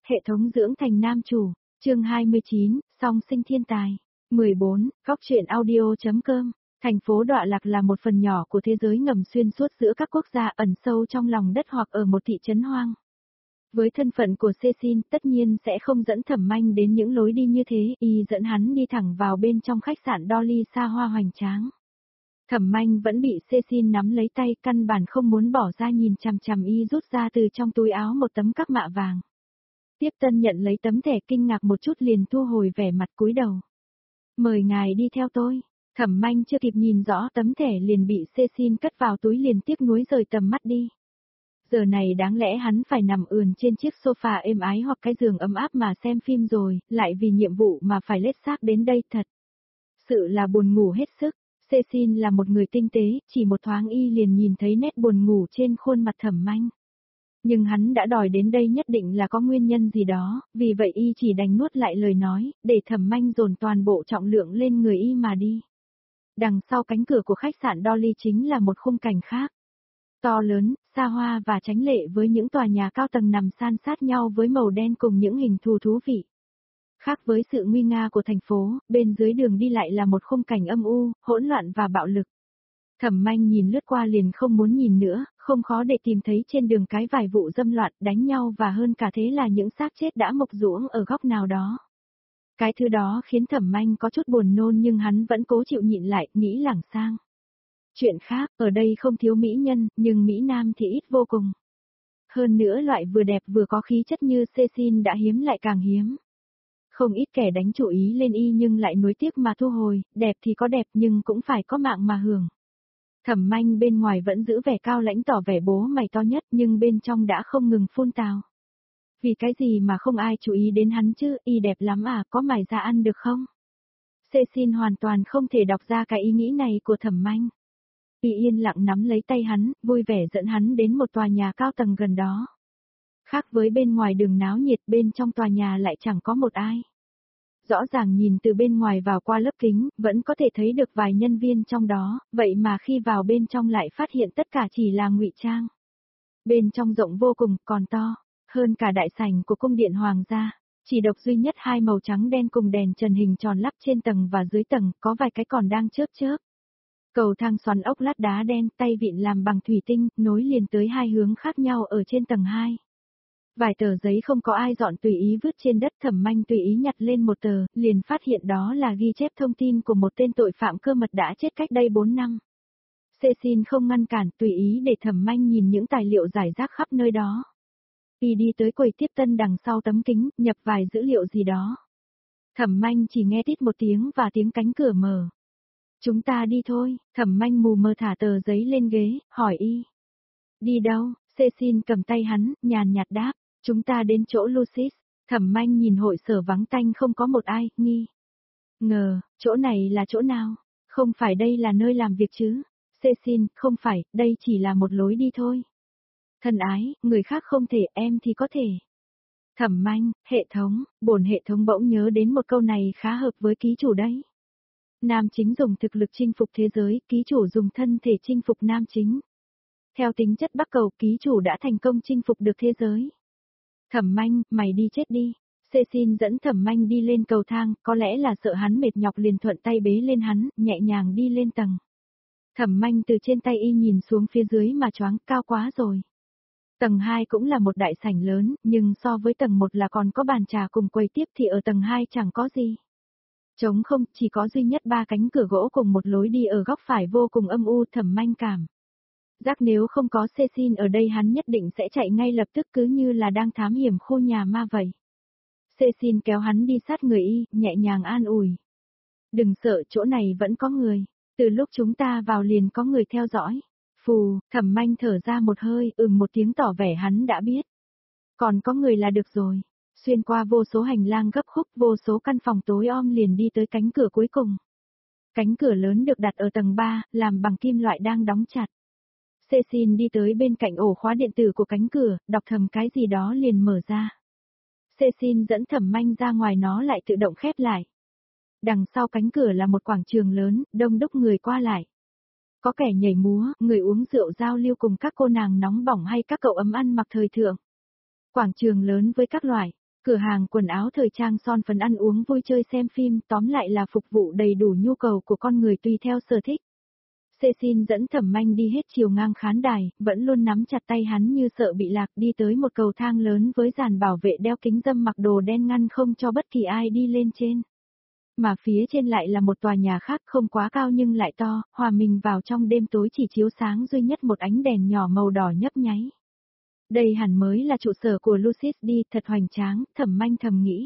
Hệ thống dưỡng thành nam chủ, chương 29, song sinh thiên tài. 14, góc truyện audio.com. Thành phố Đọa Lạc là một phần nhỏ của thế giới ngầm xuyên suốt giữa các quốc gia ẩn sâu trong lòng đất hoặc ở một thị trấn hoang. Với thân phận của Cecil tất nhiên sẽ không dẫn Thẩm Manh đến những lối đi như thế, y dẫn hắn đi thẳng vào bên trong khách sạn Dolly xa hoa hoành tráng. Thẩm Manh vẫn bị Cecil nắm lấy tay, căn bản không muốn bỏ ra, nhìn chằm chằm y rút ra từ trong túi áo một tấm các mạ vàng. Tiếp tân nhận lấy tấm thẻ, kinh ngạc một chút liền thu hồi vẻ mặt cúi đầu. Mời ngài đi theo tôi. Thẩm Manh chưa kịp nhìn rõ tấm thẻ liền bị Cecil cất vào túi, liền tiếc nuối rời tầm mắt đi. Giờ này đáng lẽ hắn phải nằm ườn trên chiếc sofa êm ái hoặc cái giường ấm áp mà xem phim rồi, lại vì nhiệm vụ mà phải lết xác đến đây, thật sự là buồn ngủ hết sức. Cecil là một người tinh tế, chỉ một thoáng y liền nhìn thấy nét buồn ngủ trên khuôn mặt Thẩm Manh. Nhưng hắn đã đòi đến đây nhất định là có nguyên nhân gì đó, vì vậy y chỉ đành nuốt lại lời nói, để Thẩm Manh dồn toàn bộ trọng lượng lên người y mà đi. Đằng sau cánh cửa của khách sạn Dolly chính là một khung cảnh khác. To lớn, xa hoa và chánh lệ, với những tòa nhà cao tầng nằm san sát nhau với màu đen cùng những hình thù thú vị. Khác với sự nguy nga của thành phố, bên dưới đường đi lại là một khung cảnh âm u, hỗn loạn và bạo lực. Thẩm Manh nhìn lướt qua liền không muốn nhìn nữa, không khó để tìm thấy trên đường cái vài vụ dâm loạn, đánh nhau và hơn cả thế là những xác chết đã mộc ruỗng ở góc nào đó. Cái thứ đó khiến Thẩm Manh có chút buồn nôn, nhưng hắn vẫn cố chịu nhịn lại, nghĩ lảng sang. Chuyện khác, ở đây không thiếu mỹ nhân, nhưng mỹ nam thì ít vô cùng. Hơn nữa loại vừa đẹp vừa có khí chất như Cecil đã hiếm lại càng hiếm. Không ít kẻ đánh chủ ý lên y nhưng lại nuối tiếc mà thu hồi, đẹp thì có đẹp nhưng cũng phải có mạng mà hưởng. Thẩm Manh bên ngoài vẫn giữ vẻ cao lãnh, tỏ vẻ bố mày to nhất, nhưng bên trong đã không ngừng phun tào. Vì cái gì mà không ai chú ý đến hắn chứ, y đẹp lắm à, có mài ra ăn được không? Cecil hoàn toàn không thể đọc ra cái ý nghĩ này của Thẩm Manh. Y yên lặng nắm lấy tay hắn, vui vẻ dẫn hắn đến một tòa nhà cao tầng gần đó. Khác với bên ngoài đường náo nhiệt, bên trong tòa nhà lại chẳng có một ai. Rõ ràng nhìn từ bên ngoài vào qua lớp kính, vẫn có thể thấy được vài nhân viên trong đó, vậy mà khi vào bên trong lại phát hiện tất cả chỉ là ngụy trang. Bên trong rộng vô cùng, còn to hơn cả đại sảnh của cung điện hoàng gia, chỉ độc duy nhất hai màu trắng đen cùng đèn trần hình tròn lắp trên tầng và dưới tầng, có vài cái còn đang chớp chớp. Cầu thang xoắn ốc lát đá đen, tay vịn làm bằng thủy tinh, nối liền tới hai hướng khác nhau ở trên tầng 2. Vài tờ giấy không có ai dọn tùy ý vứt trên đất, Thẩm Manh tùy ý nhặt lên một tờ, liền phát hiện đó là ghi chép thông tin của một tên tội phạm cơ mật đã chết cách đây 4 năm. Cecil không ngăn cản, tùy ý để Thẩm Manh nhìn những tài liệu rải rác khắp nơi đó. Y đi tới quầy tiếp tân đằng sau tấm kính, nhập vài dữ liệu gì đó. Thẩm Manh chỉ nghe tít một tiếng và tiếng cánh cửa mở. Chúng ta đi thôi. Thẩm Manh mù mờ thả tờ giấy lên ghế, hỏi y. Đi đâu? Cecil cầm tay hắn, nhàn nhạt đáp. Chúng ta đến chỗ Lucis. Thẩm Manh nhìn hội sở vắng tanh không có một ai, nghi ngờ, chỗ này là chỗ nào? Không phải đây là nơi làm việc chứ? Cecil, không phải, đây chỉ là một lối đi thôi. Thân ái, người khác không thể, em thì có thể. Thẩm Manh, hệ thống, bổn hệ thống bỗng nhớ đến một câu này khá hợp với ký chủ đấy. Nam chính dùng thực lực chinh phục thế giới, ký chủ dùng thân thể chinh phục nam chính. Theo tính chất bắc cầu, ký chủ đã thành công chinh phục được thế giới. Thẩm Manh, mày đi chết đi. Cecil dẫn Thẩm Manh đi lên cầu thang, có lẽ là sợ hắn mệt nhọc liền thuận tay bế lên hắn, nhẹ nhàng đi lên tầng. Thẩm Manh từ trên tay y nhìn xuống phía dưới mà choáng, cao quá rồi. Tầng 2 cũng là một đại sảnh lớn, nhưng so với tầng 1 là còn có bàn trà cùng quầy tiếp thì ở tầng 2 chẳng có gì. Trống không, chỉ có duy nhất 3 cánh cửa gỗ cùng một lối đi ở góc phải vô cùng âm u. Thẩm Manh cảm giác nếu không có Cecil ở đây hắn nhất định sẽ chạy ngay lập tức, cứ như là đang thám hiểm khu nhà ma vậy. Cecil kéo hắn đi sát người y, nhẹ nhàng an ủi. Đừng sợ, chỗ này vẫn có người. Từ lúc chúng ta vào liền có người theo dõi. Phù, Thẩm Manh thở ra một hơi, một tiếng tỏ vẻ hắn đã biết. Còn có người là được rồi. Xuyên qua vô số hành lang gấp khúc, vô số căn phòng tối om liền đi tới cánh cửa cuối cùng. Cánh cửa lớn được đặt ở tầng 3, làm bằng kim loại đang đóng chặt. Cecil đi tới bên cạnh ổ khóa điện tử của cánh cửa, đọc thầm cái gì đó liền mở ra. Cecil dẫn Thẩm Manh ra ngoài, nó lại tự động khép lại. Đằng sau cánh cửa là một quảng trường lớn, đông đúc người qua lại. Có kẻ nhảy múa, người uống rượu giao lưu cùng các cô nàng nóng bỏng hay các cậu ấm ăn mặc thời thượng. Quảng trường lớn với các loại Cửa hàng quần áo thời trang son phấn ăn uống vui chơi xem phim, tóm lại là phục vụ đầy đủ nhu cầu của con người tùy theo sở thích. Cecil dẫn Thẩm Anh đi hết chiều ngang khán đài, vẫn luôn nắm chặt tay hắn như sợ bị lạc, đi tới một cầu thang lớn với dàn bảo vệ đeo kính râm mặc đồ đen ngăn không cho bất kỳ ai đi lên trên. Mà phía trên lại là một tòa nhà khác không quá cao nhưng lại to, hòa mình vào trong đêm tối chỉ chiếu sáng duy nhất một ánh đèn nhỏ màu đỏ nhấp nháy. Đây hẳn mới là trụ sở của Lucis đi, thật hoành tráng, Thẩm Anh thầm nghĩ.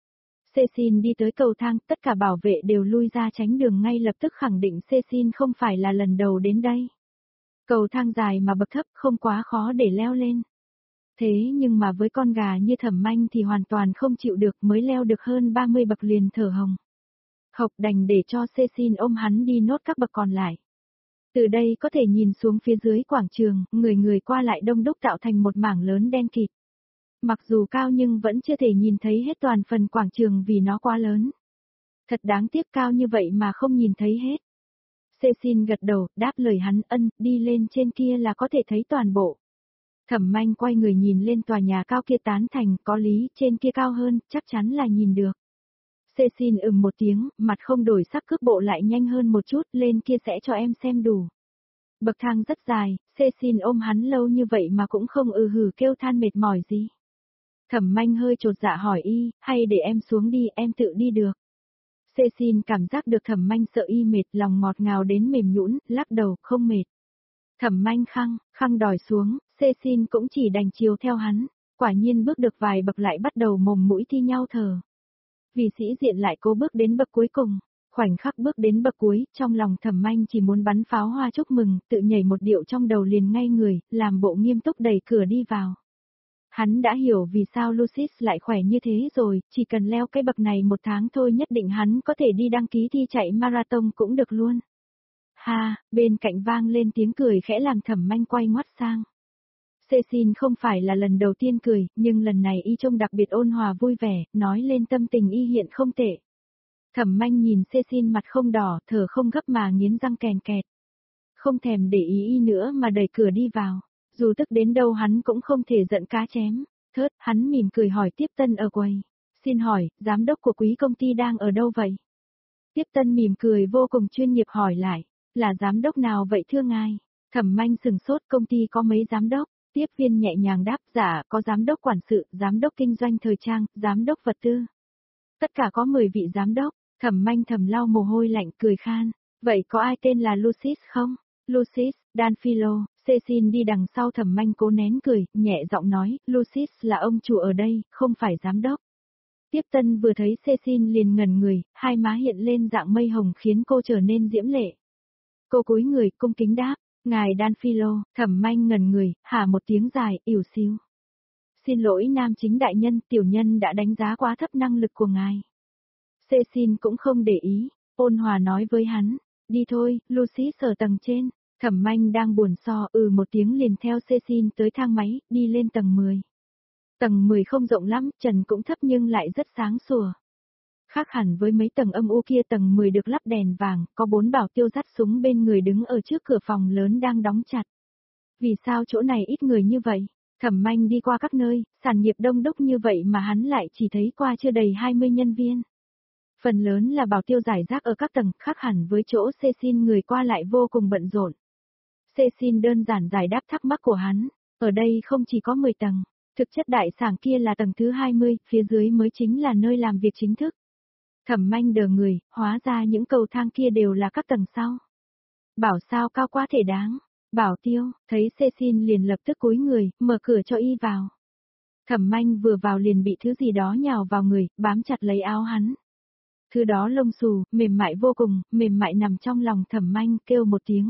Cecil đi tới cầu thang, tất cả bảo vệ đều lui ra tránh đường ngay lập tức khẳng định Cecil không phải là lần đầu đến đây. Cầu thang dài mà bậc thấp không quá khó để leo lên. Thế nhưng mà với con gà như Thẩm Anh thì hoàn toàn không chịu được, mới leo được hơn 30 bậc liền thở hồng. Hộc đành để cho Cecil ôm hắn đi nốt các bậc còn lại. Từ đây có thể nhìn xuống phía dưới quảng trường, người qua lại đông đúc tạo thành một mảng lớn đen kịt. Mặc dù cao nhưng vẫn chưa thể nhìn thấy hết toàn phần quảng trường vì nó quá lớn. Thật đáng tiếc cao như vậy mà không nhìn thấy hết. Cecil gật đầu, đáp lời hắn đi lên trên kia là có thể thấy toàn bộ. Thẩm Anh quay người nhìn lên tòa nhà cao kia tán thành, có lý, trên kia cao hơn, chắc chắn là nhìn được. Cecil một tiếng, mặt không đổi sắc cước bộ lại nhanh hơn một chút, lên kia sẽ cho em xem đủ. Bậc thang rất dài, Cecil ôm hắn lâu như vậy mà cũng không hử kêu than mệt mỏi gì. Thẩm Anh hơi chột dạ hỏi hay để em xuống đi, em tự đi được. Cecil cảm giác được Thẩm Anh sợ mệt, lòng ngọt ngào đến mềm nhũn, lắc đầu, không mệt. Thẩm Anh khăng đòi xuống, Cecil cũng chỉ đành chiều theo hắn, quả nhiên bước được vài bậc lại bắt đầu mồm mũi thi nhau thở. Vì sĩ diện lại cố bước đến bậc cuối cùng, khoảnh khắc bước đến bậc cuối, trong lòng Thẩm Anh chỉ muốn bắn pháo hoa chúc mừng, tự nhảy một điệu trong đầu liền ngay người, làm bộ nghiêm túc đẩy cửa đi vào. Hắn đã hiểu vì sao Lucis lại khỏe như thế rồi, chỉ cần leo cái bậc này một tháng thôi nhất định hắn có thể đi đăng ký thi chạy marathon cũng được luôn. Ha, bên cạnh vang lên tiếng cười khẽ làm Thẩm Anh quay ngoắt sang. Cecil không phải là lần đầu tiên cười, nhưng lần này trông đặc biệt ôn hòa vui vẻ, nói lên tâm tình hiện không tệ. Thẩm Anh nhìn Cecil mặt không đỏ, thở không gấp mà nghiến răng kèn kẹt. Không thèm để ý nữa mà đẩy cửa đi vào. Dù tức đến đâu hắn cũng không thể giận cá chém. Hắn mỉm cười hỏi tiếp tân ở quầy. Xin hỏi, giám đốc của quý công ty đang ở đâu vậy? Tiếp tân mỉm cười vô cùng chuyên nghiệp hỏi lại. Là giám đốc nào vậy thưa ngài? Thẩm Anh sừng sốt, công ty có mấy giám đốc? Tiếp viên nhẹ nhàng đáp, dạ, có giám đốc quản sự, giám đốc kinh doanh thời trang, giám đốc vật tư. Tất cả có 10 vị giám đốc. Thẩm Anh thầm lau mồ hôi lạnh cười khan. Vậy có ai tên là Lucis không? Lucis, Danfilo. Cecil đi đằng sau Thẩm Anh cố nén cười, nhẹ giọng nói, Lucis là ông chủ ở đây, không phải giám đốc. Tiếp tân vừa thấy Cecil liền ngẩn người, hai má hiện lên dạng mây hồng khiến cô trở nên diễm lệ. Cô cúi người, cung kính đáp, ngài Danfilo. Thẩm Anh ngẩn người, hả một tiếng dài, ỉu xìu. Xin lỗi nam chính đại nhân, tiểu nhân đã đánh giá quá thấp năng lực của ngài. Cecil cũng không để ý, ôn hòa nói với hắn, đi thôi, Lucis ở tầng trên. Thẩm Anh đang buồn một tiếng liền theo Cecil tới thang máy, đi lên tầng 10. Tầng 10 không rộng lắm, trần cũng thấp nhưng lại rất sáng sủa. Khác hẳn với mấy tầng âm u kia, tầng 10 được lắp đèn vàng, có 4 bảo tiêu dắt súng bên người đứng ở trước cửa phòng lớn đang đóng chặt. Vì sao chỗ này ít người như vậy? Thẩm Anh đi qua các nơi, sản nghiệp đông đúc như vậy mà hắn lại chỉ thấy qua chưa đầy 20 nhân viên. Phần lớn là bảo tiêu rải rác ở các tầng, khác hẳn với chỗ Cecil người qua lại vô cùng bận rộn. Cecil đơn giản giải đáp thắc mắc của hắn, ở đây không chỉ có 10 tầng, thực chất đại sảnh kia là tầng thứ 20, phía dưới mới chính là nơi làm việc chính thức. Thẩm Anh đờ người, hóa ra những cầu thang kia đều là các tầng sau. Bảo sao cao quá thể đáng. Bảo tiêu, thấy Cecil liền lập tức cúi người, mở cửa cho vào. Thẩm Anh vừa vào liền bị thứ gì đó nhào vào người, bám chặt lấy áo hắn. Thứ đó lông xù, mềm mại vô cùng, mềm mại nằm trong lòng Thẩm Anh, kêu một tiếng.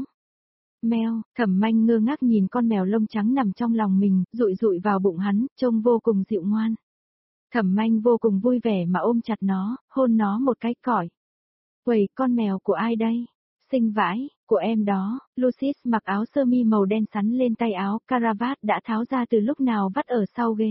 Mèo. Thẩm Anh ngơ ngác nhìn con mèo lông trắng nằm trong lòng mình, dụi dụi vào bụng hắn, trông vô cùng dịu ngoan. Thẩm Anh vô cùng vui vẻ mà ôm chặt nó, hôn nó một cái còi. Quầy, con mèo của ai đây? Xinh vãi, của em đó. Lucis mặc áo sơ mi màu đen sắn lên tay áo, caravat đã tháo ra từ lúc nào vắt ở sau ghế.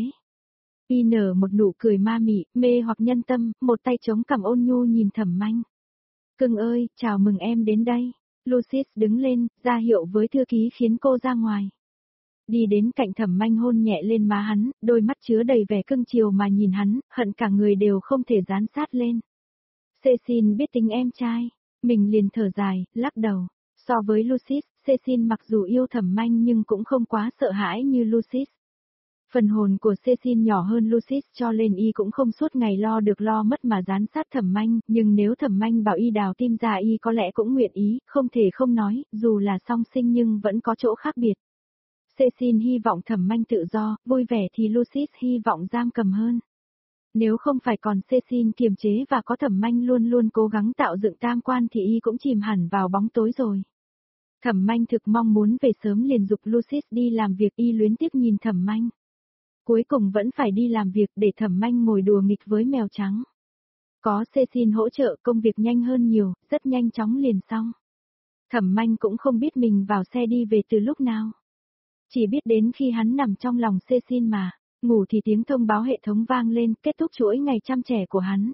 Nở một nụ cười ma mị, mê hoặc nhân tâm, một tay chống cằm ôn nhu nhìn Thẩm Anh. Cưng ơi, chào mừng em đến đây. Lucis đứng lên, ra hiệu với thư ký khiến cô ra ngoài. đi đến cạnh Thẩm Manh hôn nhẹ lên má hắn, đôi mắt chứa đầy vẻ cưng chiều mà nhìn hắn, hận cả người đều không thể dán sát lên. Cecil biết tính em trai, mình liền thở dài, lắc đầu. So với Lucis, Cecil mặc dù yêu Thẩm Manh nhưng cũng không quá sợ hãi như Lucis. Phần hồn của Cecil nhỏ hơn Lucis cho nên y cũng không suốt ngày lo được lo mất mà dán sát Thẩm Manh, nhưng nếu Thẩm Manh bảo y đào tim ra y có lẽ cũng nguyện ý, không thể không nói, dù là song sinh nhưng vẫn có chỗ khác biệt. Cecil hy vọng Thẩm Manh tự do, vui vẻ thì Lucis hy vọng giam cầm hơn. Nếu không phải còn Cecil kiềm chế và có Thẩm Manh luôn luôn cố gắng tạo dựng tam quan thì y cũng chìm hẳn vào bóng tối rồi. Thẩm Manh thực mong muốn về sớm liền dục Lucis đi làm việc, y luyến tiếc nhìn Thẩm Manh. Cuối cùng vẫn phải đi làm việc để Thẩm Manh ngồi đùa nghịch với mèo trắng. Có Cecil hỗ trợ công việc nhanh hơn nhiều, rất nhanh chóng liền xong. Thẩm Manh cũng không biết mình vào xe đi về từ lúc nào. Chỉ biết đến khi hắn nằm trong lòng Cecil mà, ngủ thì tiếng thông báo hệ thống vang lên, kết thúc chuỗi ngày chăm trẻ của hắn.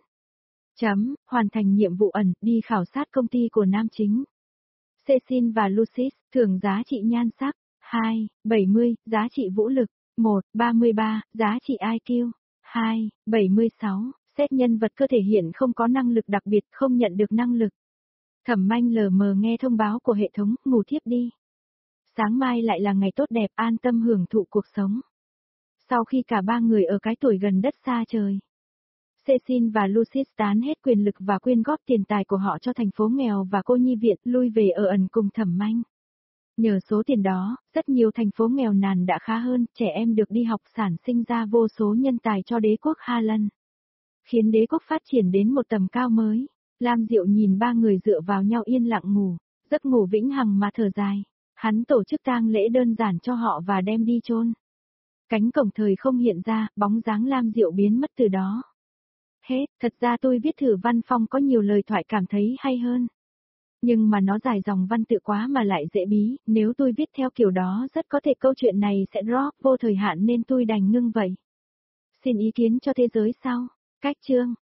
Hoàn thành nhiệm vụ ẩn, đi khảo sát công ty của nam chính. Cecil và Lucis, thưởng giá trị nhan sắc, 2, 70, giá trị vũ lực, 1, 33, giá trị IQ, 2, 76, xét nhân vật cơ thể hiện không có năng lực đặc biệt, không nhận được năng lực. Thẩm Manh lờ mờ nghe thông báo của hệ thống, ngủ thiếp đi. Sáng mai lại là ngày tốt đẹp, an tâm hưởng thụ cuộc sống. Sau khi cả ba người ở cái tuổi gần đất xa trời, Cecil và Lucis tán hết quyền lực và quyên góp tiền tài của họ cho thành phố nghèo và cô nhi viện, lui về ở ẩn cùng Thẩm Manh. Nhờ số tiền đó, rất nhiều thành phố nghèo nàn đã khá hơn, trẻ em được đi học, sản sinh ra vô số nhân tài cho đế quốc Hà Lan. Khiến đế quốc phát triển đến một tầm cao mới. Lam Diệu nhìn ba người dựa vào nhau yên lặng ngủ, giấc ngủ vĩnh hằng mà thở dài. Hắn tổ chức tang lễ đơn giản cho họ và đem đi chôn. Cánh cổng thời không hiện ra, bóng dáng Lam Diệu biến mất từ đó. Hết, thật ra tôi viết thử văn phong có nhiều lời thoại cảm thấy hay hơn. Nhưng mà nó dài dòng văn tự quá mà lại dễ bí, nếu tôi viết theo kiểu đó rất có thể câu chuyện này sẽ drop vô thời hạn nên tôi đành ngưng vậy. Xin ý kiến cho thế giới sau. Cách chương.